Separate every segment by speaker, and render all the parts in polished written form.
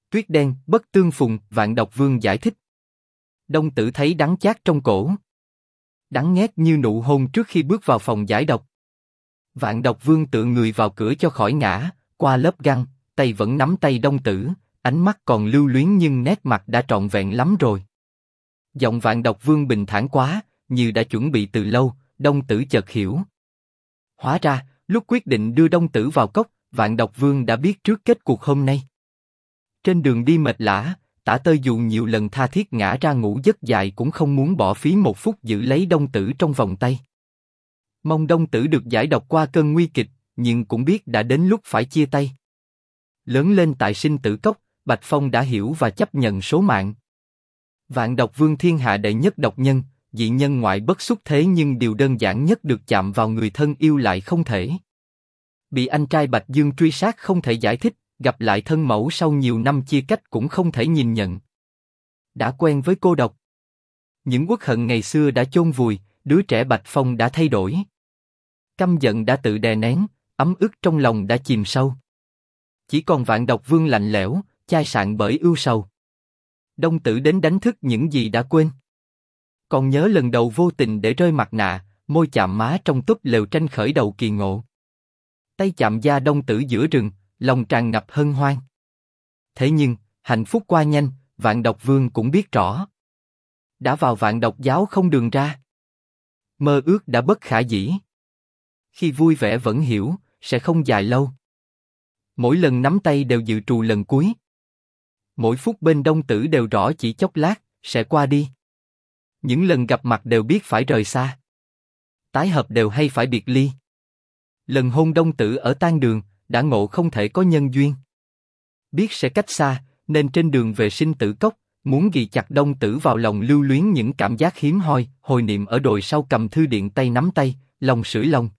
Speaker 1: Tuyết đen, bất tương phùng, Vạn Độc Vương giải thích. Đông Tử thấy đắng chát trong cổ. Đắng nghét như nụ hôn trước khi bước vào phòng giải độc. Vạn Độc Vương tựa người vào cửa cho khỏi ngã, qua lớp găng, tay vẫn nắm tay Đông Tử, ánh mắt còn lưu luyến nhưng nét mặt đã trọn vẹn lắm rồi. Giọng Vạn Độc Vương bình thản quá, như đã chuẩn bị từ lâu. Đông Tử chợt hiểu. Hóa ra, lúc quyết định đưa Đông Tử vào cốc, Vạn Độc Vương đã biết trước kết cuộc hôm nay. Trên đường đi mệt lả, Tả Tơi dù nhiều lần tha thiết ngã ra ngủ giấc dài cũng không muốn bỏ phí một phút giữ lấy Đông Tử trong vòng tay. Mong Đông Tử được giải độc qua cơn nguy kịch, nhưng cũng biết đã đến lúc phải chia tay. Lớn lên tại sinh tử cốc, Bạch Phong đã hiểu và chấp nhận số mạng. Vạn Độc Vương thiên hạ đệ nhất độc nhân, dị nhân ngoại bất xuất thế nhưng điều đơn giản nhất được chạm vào người thân yêu lại không thể. Bị anh trai Bạch Dương truy sát không thể giải thích, gặp lại thân mẫu sau nhiều năm chia cách cũng không thể nhìn nhận. Đã quen với cô độc. Những uất hận ngày xưa đã chôn vùi, đứa trẻ Bạch Phong đã thay đổi. Căm giận đã tự đè nén, ấm ức trong lòng đã chìm sâu. Chỉ còn Vạn Độc Vương lạnh lẽo, chai sạn bởi ưu sầu. Đông Tử đến đánh thức những gì đã quên. Còn nhớ lần đầu vô tình để rơi mặt nạ, môi chạm má trong túp lều tranh khởi đầu kỳ ngộ. Tay chạm da Đông Tử giữa rừng, lòng tràn ngập hân hoan. Thế nhưng, hạnh phúc qua nhanh, Vạn Độc Vương cũng biết rõ. Đã vào Vạn Độc giáo không đường ra. Mơ ước đã bất khả dĩ. Khi vui vẻ vẫn hiểu, sẽ không dài lâu. Mỗi lần nắm tay đều dự trù lần cuối. Mỗi phút bên Đông Tử đều rõ chỉ chốc lát, sẽ qua đi. Những lần gặp mặt đều biết phải rời xa. Tái hợp đều hay phải biệt ly. Lần hôn Đông Tử ở tang đường, đã ngộ không thể có nhân duyên. Biết sẽ cách xa, nên trên đường về sinh tử cốc, muốn ghi chặt Đông Tử vào lòng lưu luyến những cảm giác hiếm hoi, hồi niệm ở đồi sau cầm thư điện tay nắm tay, lòng sưởi lòng.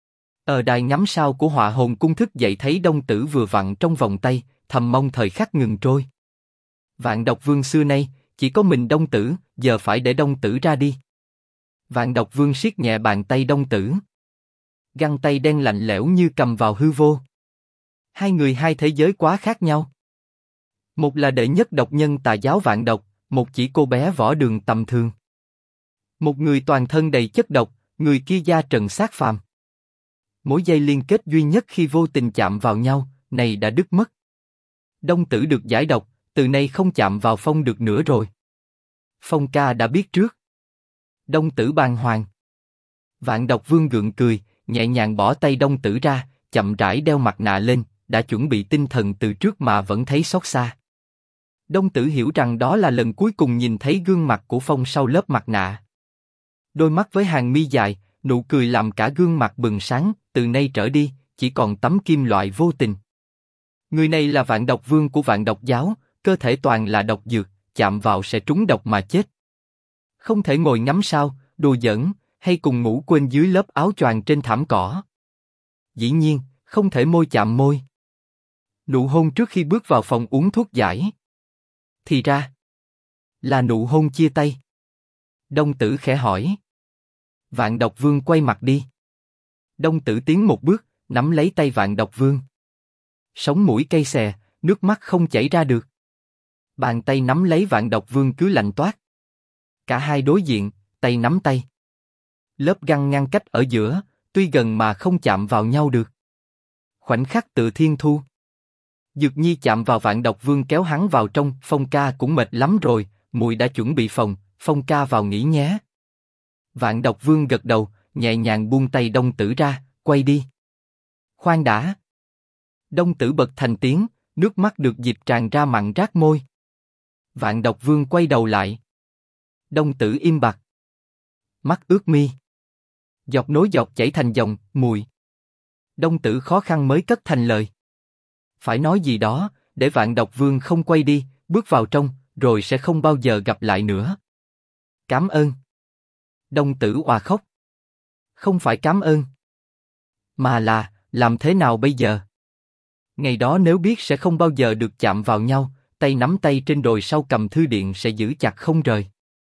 Speaker 1: Ở đài ngắm sao của Họa Hồn Cung thức dậy thấy Đông Tử vừa vặn trong vòng tay, thầm mong thời khắc ngừng trôi. Vạn Độc Vương xưa nay, chỉ có mình Đông Tử, giờ phải để Đông Tử ra đi. Vạn Độc Vương siết nhẹ bàn tay Đông Tử. Găng tay đen lạnh lẽo như cầm vào hư vô. Hai người hai thế giới quá khác nhau. Một là đệ nhất độc nhân tà giáo Vạn Độc, một chỉ cô bé võ đường tầm thường. Một người toàn thân đầy chất độc, người kia da trần xác phàm. Mối dây liên kết duy nhất khi vô tình chạm vào nhau, này đã đứt mất. Đông Tử được giải độc, từ nay không chạm vào Phong được nữa rồi. Phong ca đã biết trước. Đông Tử bàng hoàng. Vạn Độc Vương gượng cười, nhẹ nhàng bỏ tay Đông Tử ra, chậm rãi đeo mặt nạ lên, đã chuẩn bị tinh thần từ trước mà vẫn thấy xót xa. Đông Tử hiểu rằng đó là lần cuối cùng nhìn thấy gương mặt của Phong sau lớp mặt nạ. Đôi mắt với hàng mi dài, nụ cười làm cả gương mặt bừng sáng, từ nay trở đi, chỉ còn tấm kim loại vô tình. Người này là Vạn Độc Vương của Vạn Độc giáo, cơ thể toàn là độc dược, chạm vào sẽ trúng độc mà chết. Không thể ngồi ngắm sao, đùa giỡn, hay cùng ngủ quên dưới lớp áo choàng trên thảm cỏ. Dĩ nhiên, không thể môi chạm môi. Nụ hôn trước khi bước vào phòng uống thuốc giải. Thì ra, là nụ hôn chia tay. Đông Tử khẽ hỏi. Vạn Độc Vương quay mặt đi. Đông Tử tiến một bước, nắm lấy tay Vạn Độc Vương. Sống mũi cay xè, nước mắt không chảy ra được. Bàn tay nắm lấy Vạn Độc Vương cứ lạnh toát. Cả hai đối diện, tay nắm tay. Lớp găng ngăn cách ở giữa, tuy gần mà không chạm vào nhau được. Khoảnh khắc tự thiên thu. Dược Nhi chạm vào Vạn Độc Vương kéo hắn vào trong. Phong ca cũng mệt lắm rồi, muội đã chuẩn bị phòng, Phong ca vào nghỉ nhé. Vạn Độc Vương gật đầu, nhẹ nhàng buông tay Đông Tử ra, quay đi. Khoan đã. Đông Tử bật thành tiếng, nước mắt được dịp tràn ra mặn rát môi. Vạn Độc Vương quay đầu lại. Đông Tử im bặt. Mắt ướt mi. Giọt nối giọt chảy thành dòng, muội. Đông Tử khó khăn mới cất thành lời. Phải nói gì đó, để Vạn Độc Vương không quay đi, bước vào trong, rồi sẽ không bao giờ gặp lại nữa. Cảm ơn. Đông Tử òa khóc. Không phải cảm ơn. Mà là, làm thế nào bây giờ? Ngày đó nếu biết sẽ không bao giờ được chạm vào nhau, tay nắm tay trên đồi sau cầm thư điện sẽ giữ chặt không rời.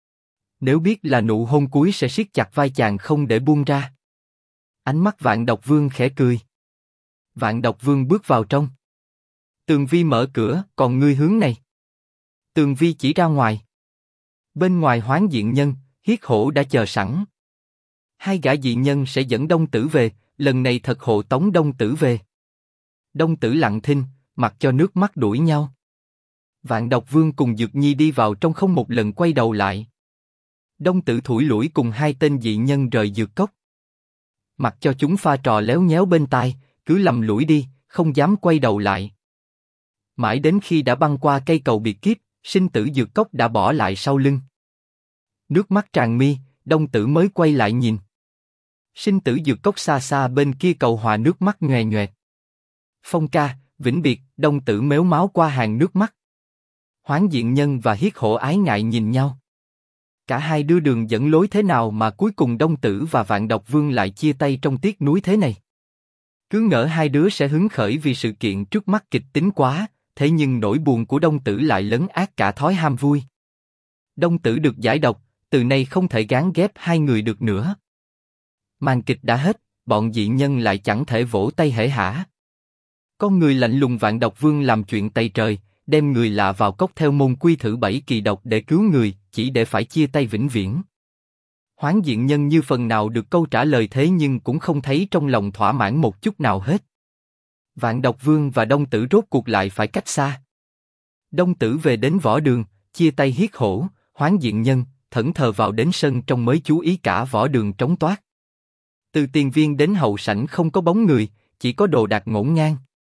Speaker 1: Nếu biết là nụ hôn cuối sẽ siết chặt vai chàng không để buông ra. Ánh mắt Vạn Độc Vương khẽ cười. Vạn Độc Vương bước vào trong. Tường Vi mở cửa, còn ngươi hướng này. Tường Vi chỉ ra ngoài. Bên ngoài Hoán Diện Nhân, Hiết Hổ đã chờ sẵn. Hai gã dị nhân sẽ dẫn Đông Tử về, lần này thật hộ tống Đông Tử về. Đông Tử lặng thinh, mặc cho nước mắt đuổi nhau. Vạn Độc Vương cùng Dược Nhi đi vào trong không một lần quay đầu lại. Đông Tử thủi lủi cùng hai tên dị nhân rời dược cốc. Mặc cho chúng pha trò léo nhéo bên tai, cứ lầm lũi đi, không dám quay đầu lại. Mãi đến khi đã băng qua cây cầu biệt kiếp, sinh tử dược cốc đã bỏ lại sau lưng. Nước mắt tràn mi, Đông Tử mới quay lại nhìn. Sinh tử dược cốc xa xa bên kia cầu hòa nước mắt nhòe nhòe. Phong ca, vĩnh biệt, Đông Tử mếu máo qua hàng nước mắt. Hoán Diện Nhân và Hiết Hổ ái ngại nhìn nhau. Cả hai đưa đường dẫn lối thế nào mà cuối cùng Đông Tử và Vạn Độc Vương lại chia tay trong tiếc nuối thế này. Cứ ngỡ hai đứa sẽ hứng khởi vì sự kiện trước mắt kịch tính quá, thế nhưng nỗi buồn của Đông Tử lại lấn át cả thói ham vui. Đông Tử được giải độc, từ nay không thể gán ghép hai người được nữa. Màn kịch đã hết, bọn dị nhân lại chẳng thể vỗ tay hể hả. Con người lạnh lùng Vạn Độc Vương làm chuyện tày trời, đem người lạ vào cốc theo môn quy thử 7 kỳ độc để cứu người, chỉ để phải chia tay vĩnh viễn. Hoán Diện Nhân như phần nào được câu trả lời thế nhưng cũng không thấy trong lòng thỏa mãn một chút nào hết. Vạn Độc Vương và Đông Tử rốt cuộc lại phải cách xa. Đông Tử về đến võ đường, chia tay Hiết Hổ, Hoán Diện Nhân, thẫn thờ vào đến sân trong mới chú ý cả võ đường trống toát. Từ tiền viên đến hậu sảnh không có bóng người, chỉ có đồ đạc ngổn ngang.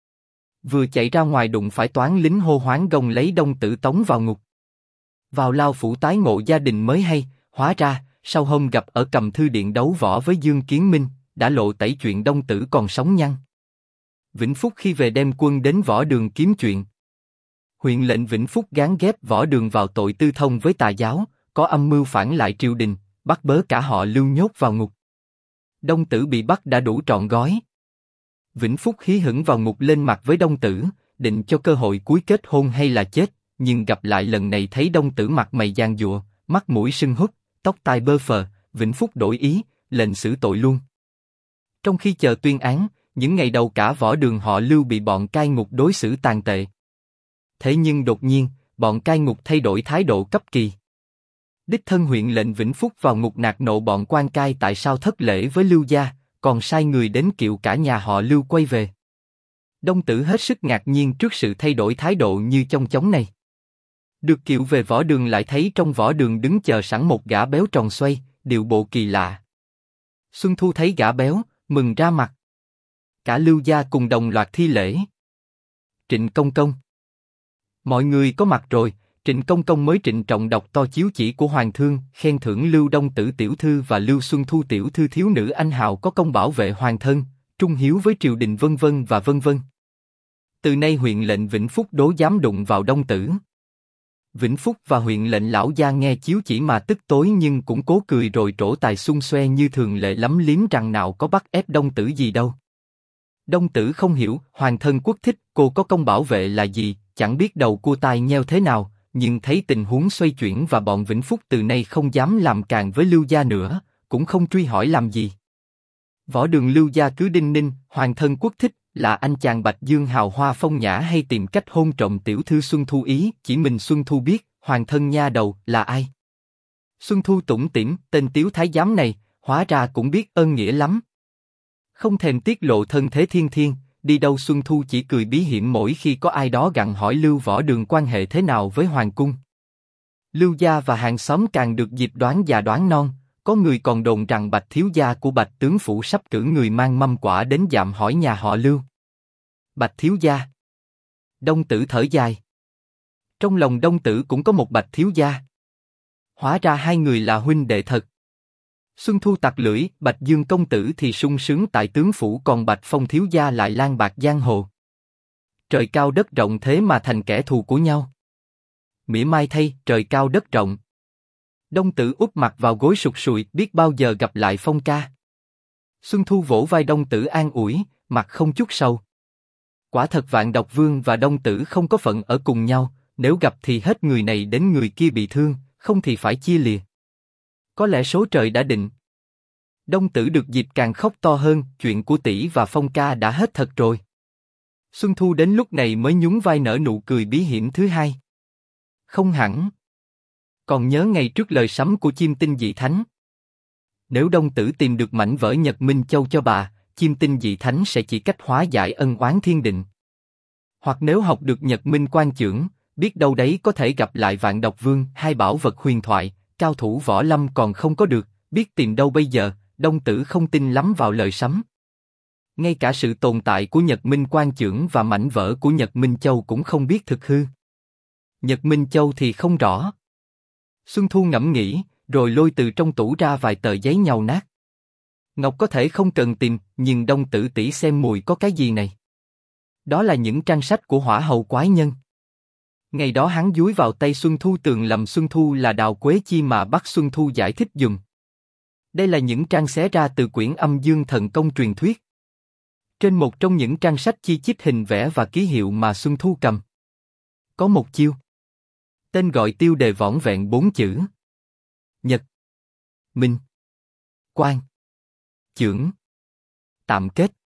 Speaker 1: Vừa chạy ra ngoài đụng phải toán lính hô hoáng gông lấy Đông Tử tống vào ngục. Vào lao phủ tái ngộ gia đình mới hay, hóa ra, sau hôm gặp ở Cầm Thư Điện đấu võ với Dương Kiến Minh, đã lộ tẩy chuyện Đông Tử còn sống nhăn. Vĩnh Phúc khi về đem quân đến võ đường kiếm chuyện. Huyện lệnh Vĩnh Phúc gán ghép võ đường vào tội tư thông với tà giáo, có âm mưu phản lại triều đình, bắt bớ cả họ Lưu nhốt vào ngục. Đông Tử bị bắt đã đủ trọn gói. Vĩnh Phúc hí hửng vào ngục lên mặt với Đông Tử, định cho cơ hội cuối kết hôn hay là chết, nhưng gặp lại lần này thấy Đông Tử mặt mày giàn giụa, mắt mũi sưng húp, tóc tai bơ phờ, Vĩnh Phúc đổi ý, lệnh xử tội luôn. Trong khi chờ tuyên án, những ngày đầu cả võ đường họ Lưu bị bọn cai ngục đối xử tàn tệ. Thế nhưng đột nhiên, bọn cai ngục thay đổi thái độ cấp kỳ. Đích thân huyện lệnh Vĩnh Phúc vào ngục nạt nộ bọn quan cai tại sao thất lễ với Lưu gia, còn sai người đến kiệu cả nhà họ Lưu quay về. Đông Tử hết sức ngạc nhiên trước sự thay đổi thái độ như chong chóng này. Được kiệu về võ đường lại thấy trong võ đường đứng chờ sẵn một gã béo tròn xoay, điệu bộ kỳ lạ. Xuân Thu thấy gã béo, mừng ra mặt. Cả Lưu gia cùng đồng loạt thi lễ. Trịnh Công Công. Mọi người có mặt rồi, Trịnh Công Công mới trịnh trọng đọc to chiếu chỉ của Hoàng thương, khen thưởng Lưu Đông Tử tiểu thư và Lưu Xuân Thu tiểu thư thiếu nữ anh hào có công bảo vệ hoàng thân, trung hiếu với triều đình vân vân và vân vân. Từ nay huyện lệnh Vĩnh Phúc đố dám đụng vào Đông Tử. Vĩnh Phúc và huyện lệnh lão gia nghe chiếu chỉ mà tức tối nhưng cũng cố cười rồi trổ tài xung xoe như thường lệ lắm liếm rằng nào có bắt ép Đông Tử gì đâu. Đông Tử không hiểu, hoàng thân quốc thích, cô có công bảo vệ là gì, chẳng biết đầu cua tai nheo thế nào, nhưng thấy tình huống xoay chuyển và bọn Vĩnh Phúc từ nay không dám làm càng với Lưu gia nữa, cũng không truy hỏi làm gì. Võ đường Lưu gia cứ đinh ninh, hoàng thân quốc thích, là anh chàng Bạch Dương hào hoa phong nhã hay tìm cách hôn trộm tiểu thư Xuân Thu ý, chỉ mình Xuân Thu biết, hoàng thân nha đầu, là ai. Xuân Thu tủm tỉm, tên tiếu thái giám này, hóa ra cũng biết ơn nghĩa lắm. Không thèm tiết lộ thân thế thiên thiên, đi đâu Xuân Thu chỉ cười bí hiểm mỗi khi có ai đó gặng hỏi Lưu võ đường quan hệ thế nào với hoàng cung. Lưu gia và hàng xóm càng được dịp đoán già đoán non, có người còn đồn rằng Bạch thiếu gia của Bạch tướng phủ sắp cử người mang mâm quả đến dạm hỏi nhà họ Lưu. Bạch thiếu gia. Đông Tử thở dài. Trong lòng Đông Tử cũng có một Bạch thiếu gia. Hóa ra hai người là huynh đệ thật. Xuân Thu tặc lưỡi, Bạch Dương công tử thì sung sướng tại tướng phủ, còn Bạch Phong thiếu gia lại lang bạc giang hồ. Trời cao đất rộng thế mà thành kẻ thù của nhau. Mỉa mai thay, trời cao đất rộng. Đông Tử úp mặt vào gối sụt sùi, biết bao giờ gặp lại Phong ca. Xuân Thu vỗ vai Đông Tử an ủi, mặt không chút sầu. Quả thật Vạn Độc Vương và Đông Tử không có phận ở cùng nhau, nếu gặp thì hết người này đến người kia bị thương, không thì phải chia lìa. Có lẽ số trời đã định. Đông Tử được dịp càng khóc to hơn, chuyện của tỷ và Phong ca đã hết thật rồi. Xuân Thu đến lúc này mới nhún vai nở nụ cười bí hiểm thứ hai. Không hẳn. Còn nhớ ngày trước lời sấm của Chiêm Tinh Dị Thánh. Nếu Đông Tử tìm được mảnh vỡ Nhật Minh Châu cho bà, Chiêm Tinh Dị Thánh sẽ chỉ cách hóa giải ân oán thiên định. Hoặc nếu học được Nhật Minh Quan Chưởng, biết đâu đấy có thể gặp lại Vạn Độc Vương, hai bảo vật huyền thoại, cao thủ võ lâm còn không có được, biết tìm đâu bây giờ. Đông Tử không tin lắm vào lời sấm. Ngay cả sự tồn tại của Nhật Minh Quan Chưởng và mảnh vỡ của Nhật Minh Châu cũng không biết thực hư. Nhật Minh Châu thì không rõ. Xuân Thu ngẫm nghĩ, rồi lôi từ trong tủ ra vài tờ giấy nhàu nát. Ngọc có thể không cần tìm, nhưng Đông Tử tỷ xem mùi có cái gì này. Đó là những trang sách của Hỏa Hầu Quái Nhân. Ngày đó hắn dúi vào tay Xuân Thu tưởng lầm Xuân Thu là Đào Quế Chi mà bắt Xuân Thu giải thích dùm. Đây là những trang xé ra từ quyển Âm Dương Thần Công truyền thuyết. Trên một trong những trang sách chi chít hình vẽ và ký hiệu mà Xuân Thu cầm. Có một chiêu. Tên gọi tiêu đề vỏn vẹn 4 chữ. Nhật, Minh, Quan, Chưởng. Tạm kết.